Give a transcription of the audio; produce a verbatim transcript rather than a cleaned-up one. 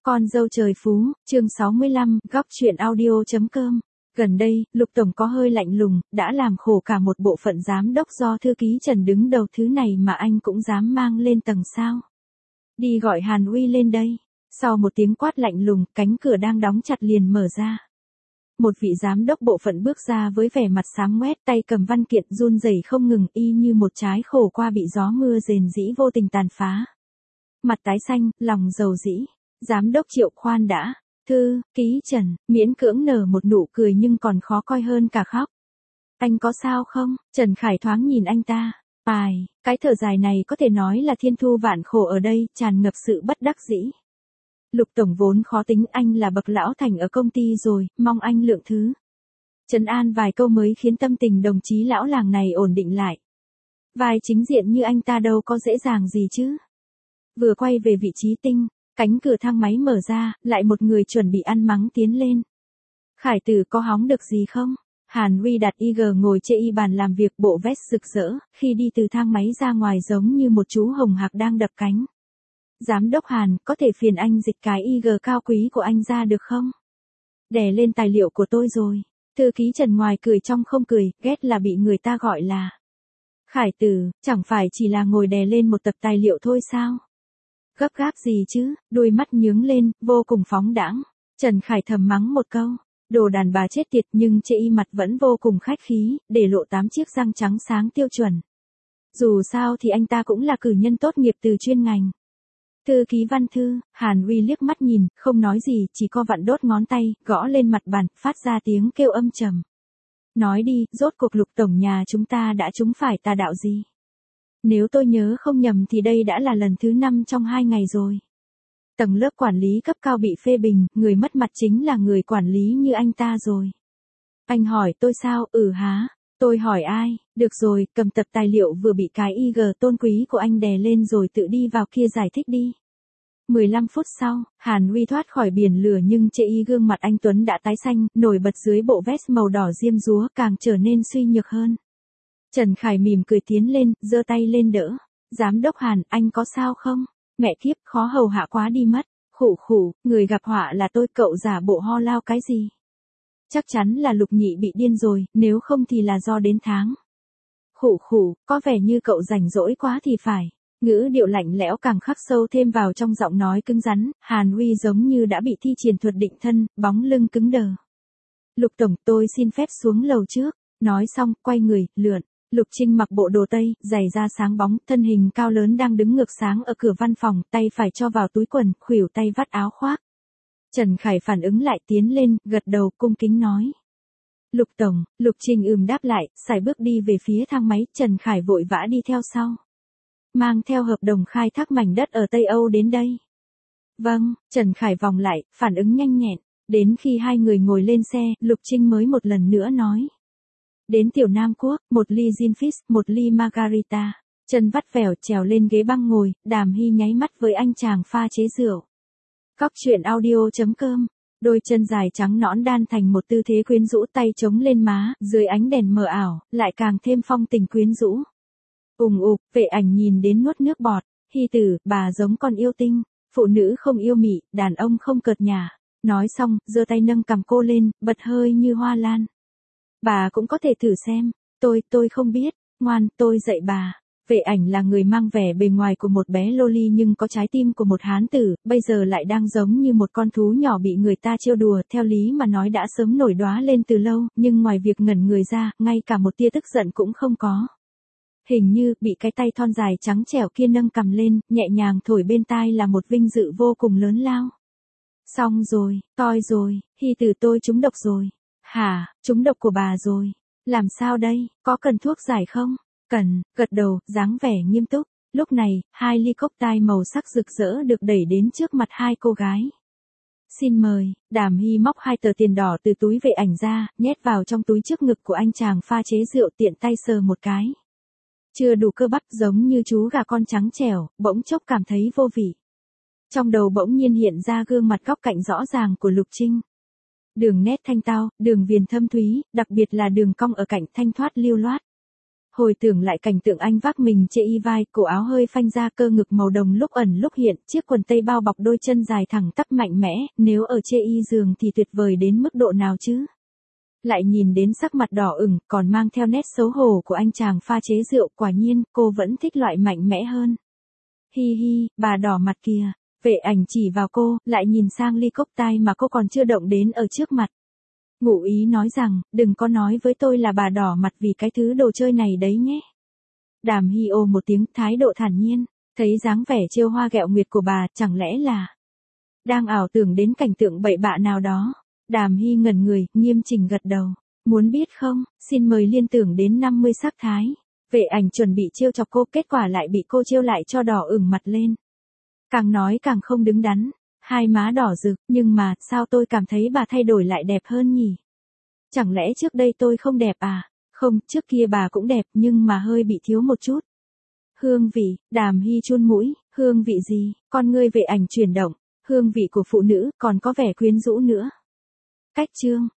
Con dâu trời phú, chương sáu mươi lăm, góc truyện audio.com. Gần đây, Lục Tổng có hơi lạnh lùng, đã làm khổ cả một bộ phận giám đốc do thư ký Trần đứng đầu, thứ này mà anh cũng dám mang lên tầng sao. Đi gọi Hàn Uy lên đây. Sau một tiếng quát lạnh lùng, cánh cửa đang đóng chặt liền mở ra. Một vị giám đốc bộ phận bước ra với vẻ mặt xám ngoét, tay cầm văn kiện run rẩy không ngừng, y như một trái khổ qua bị gió mưa rền rĩ vô tình tàn phá. Mặt tái xanh, lòng dầu dĩ. Giám đốc Triệu khoan đã. Thư ký Trần miễn cưỡng nở một nụ cười nhưng còn khó coi hơn cả khóc. Anh có sao không? Trần Khải thoáng nhìn anh ta. Ai, cái thở dài này có thể nói là thiên thu vạn khổ ở đây, tràn ngập sự bất đắc dĩ. Lục Tổng vốn khó tính, anh là bậc lão thành ở công ty rồi, mong anh lượng thứ. Trấn an vài câu mới khiến tâm tình đồng chí lão làng này ổn định lại. Vai chính diện như anh ta đâu có dễ dàng gì chứ. Vừa quay về vị trí tinh, cánh cửa thang máy mở ra, lại một người chuẩn bị ăn mắng tiến lên. Khải tử có hóng được gì không? Hàn Uy đặt i giê ngồi trên y bàn làm việc, bộ vest rực rỡ, khi đi từ thang máy ra ngoài giống như một chú hồng hạc đang đập cánh. Giám đốc Hàn, có thể phiền anh dịch cái i giê cao quý của anh ra được không? Đè lên tài liệu của tôi rồi. Thư ký Trần ngoài cười trong không cười, ghét là bị người ta gọi là Khải tử, chẳng phải chỉ là ngồi đè lên một tập tài liệu thôi sao? Gấp gáp gì chứ, đôi mắt nhướng lên, vô cùng phóng đãng. Trần Khải thầm mắng một câu, đồ đàn bà chết tiệt, nhưng chê y mặt vẫn vô cùng khách khí, để lộ tám chiếc răng trắng sáng tiêu chuẩn. Dù sao thì anh ta cũng là cử nhân tốt nghiệp từ chuyên ngành. Thư ký Văn Thư, Hàn Uy liếc mắt nhìn, không nói gì, chỉ co vặn đốt ngón tay, gõ lên mặt bàn, phát ra tiếng kêu âm trầm. Nói đi, rốt cuộc Lục Tổng nhà chúng ta đã trúng phải tà đạo gì? Nếu tôi nhớ không nhầm thì đây đã là lần thứ năm trong hai ngày rồi. Tầng lớp quản lý cấp cao bị phê bình, người mất mặt chính là người quản lý như anh ta rồi. Anh hỏi tôi sao? Ừ há. Tôi hỏi ai? Được rồi, cầm tập tài liệu vừa bị cái i giê tôn quý của anh đè lên rồi tự đi vào kia giải thích đi. mười lăm phút sau, Hàn Uy thoát khỏi biển lửa nhưng chê y gương mặt anh Tuấn đã tái xanh, nổi bật dưới bộ vest màu đỏ diêm dúa càng trở nên suy nhược hơn. Trần Khải mỉm cười tiến lên, giơ tay lên đỡ. Giám đốc Hàn, anh có sao không? Mẹ kiếp, khó hầu hạ quá đi mất. Khủ khủ, người gặp họa là tôi, cậu giả bộ ho lao cái gì? Chắc chắn là Lục Nhị bị điên rồi, nếu không thì là do đến tháng. Khủ khủ, có vẻ như cậu rảnh rỗi quá thì phải. Ngữ điệu lạnh lẽo càng khắc sâu thêm vào trong giọng nói cứng rắn, Hàn Uy giống như đã bị thi triển thuật định thân, bóng lưng cứng đờ. Lục Tổng, tôi xin phép xuống lầu trước. Nói xong, quay người, lượn. Lục Trinh mặc bộ đồ tây, giày da sáng bóng, thân hình cao lớn đang đứng ngược sáng ở cửa văn phòng, tay phải cho vào túi quần, khuỷu tay vắt áo khoác. Trần Khải phản ứng lại tiến lên, gật đầu cung kính nói. Lục Tổng, Lục Trinh ừm đáp lại, sải bước đi về phía thang máy, Trần Khải vội vã đi theo sau. Mang theo hợp đồng khai thác mảnh đất ở Tây Âu đến đây. Vâng, Trần Khải vòng lại, phản ứng nhanh nhẹn. Đến khi hai người ngồi lên xe, Lục Trinh mới một lần nữa nói. Đến Tiểu Nam Quốc, một ly gin fizz, một ly margarita. Chân vắt vẻo trèo lên ghế băng ngồi, Đàm Hy nháy mắt với anh chàng pha chế rượu. Góc truyện audio.com. Đôi chân dài trắng nõn đan thành một tư thế quyến rũ, tay chống lên má, dưới ánh đèn mờ ảo, lại càng thêm phong tình quyến rũ. Ùng ục, Vệ Ảnh nhìn đến nuốt nước bọt. Hy tử, bà giống con yêu tinh. Phụ nữ không yêu mị, đàn ông không cợt nhả. Nói xong, giơ tay nâng cằm cô lên, bật hơi như hoa lan. Bà cũng có thể thử xem. Tôi, tôi không biết. Ngoan, tôi dạy bà. Vệ Ảnh là người mang vẻ bề ngoài của một bé loli nhưng có trái tim của một hán tử, bây giờ lại đang giống như một con thú nhỏ bị người ta trêu đùa, theo lý mà nói đã sớm nổi đóa lên từ lâu, nhưng ngoài việc ngẩn người ra, ngay cả một tia tức giận cũng không có. Hình như, bị cái tay thon dài trắng trẻo kia nâng cầm lên, nhẹ nhàng thổi bên tai là một vinh dự vô cùng lớn lao. Xong rồi, toi rồi, Hy tử tôi trúng độc rồi. Hả, trúng độc của bà rồi. Làm sao đây, có cần thuốc giải không? Cần, gật đầu, dáng vẻ nghiêm túc. Lúc này, hai ly cocktail màu sắc rực rỡ được đẩy đến trước mặt hai cô gái. Xin mời, Đàm Hy móc hai tờ tiền đỏ từ túi Vệ Ảnh ra, nhét vào trong túi trước ngực của anh chàng pha chế rượu, tiện tay sờ một cái. Chưa đủ cơ bắp, giống như chú gà con trắng trẻo, bỗng chốc cảm thấy vô vị. Trong đầu bỗng nhiên hiện ra gương mặt góc cạnh rõ ràng của Lục Trinh. Đường nét thanh tao, đường viền thâm thúy, đặc biệt là đường cong ở cạnh thanh thoát lưu loát. Hồi tưởng lại cảnh tượng anh vác mình chê y vai, cổ áo hơi phanh ra, cơ ngực màu đồng lúc ẩn lúc hiện, chiếc quần tây bao bọc đôi chân dài thẳng tắp mạnh mẽ, nếu ở chê y giường thì tuyệt vời đến mức độ nào chứ. Lại nhìn đến sắc mặt đỏ ửng, còn mang theo nét xấu hổ của anh chàng pha chế rượu, quả nhiên, cô vẫn thích loại mạnh mẽ hơn. Hi hi, bà đỏ mặt kìa. Vệ ảnh chỉ vào cô, lại nhìn sang ly cốc tai mà cô còn chưa động đến ở trước mặt. Ngụ ý nói rằng, đừng có nói với tôi là bà đỏ mặt vì cái thứ đồ chơi này đấy nhé. Đàm Hi ồ một tiếng, thái độ thản nhiên, thấy dáng vẻ trêu hoa ghẹo nguyệt của bà, chẳng lẽ là đang ảo tưởng đến cảnh tượng bậy bạ nào đó. Đàm Hi ngẩn người, nghiêm chỉnh gật đầu. Muốn biết không, xin mời liên tưởng đến năm mươi sắc thái. Vệ ảnh chuẩn bị trêu chọc cô, kết quả lại bị cô trêu lại cho đỏ ửng mặt lên. Càng nói càng không đứng đắn, hai má đỏ rực, nhưng mà, sao tôi cảm thấy bà thay đổi lại đẹp hơn nhỉ? Chẳng lẽ trước đây tôi không đẹp à? Không, trước kia bà cũng đẹp, nhưng mà hơi bị thiếu một chút. Hương vị, Đàm Hi chun mũi, hương vị gì? Con ngươi vệ ảnh chuyển động, hương vị của phụ nữ, còn có vẻ quyến rũ nữa. Cách chương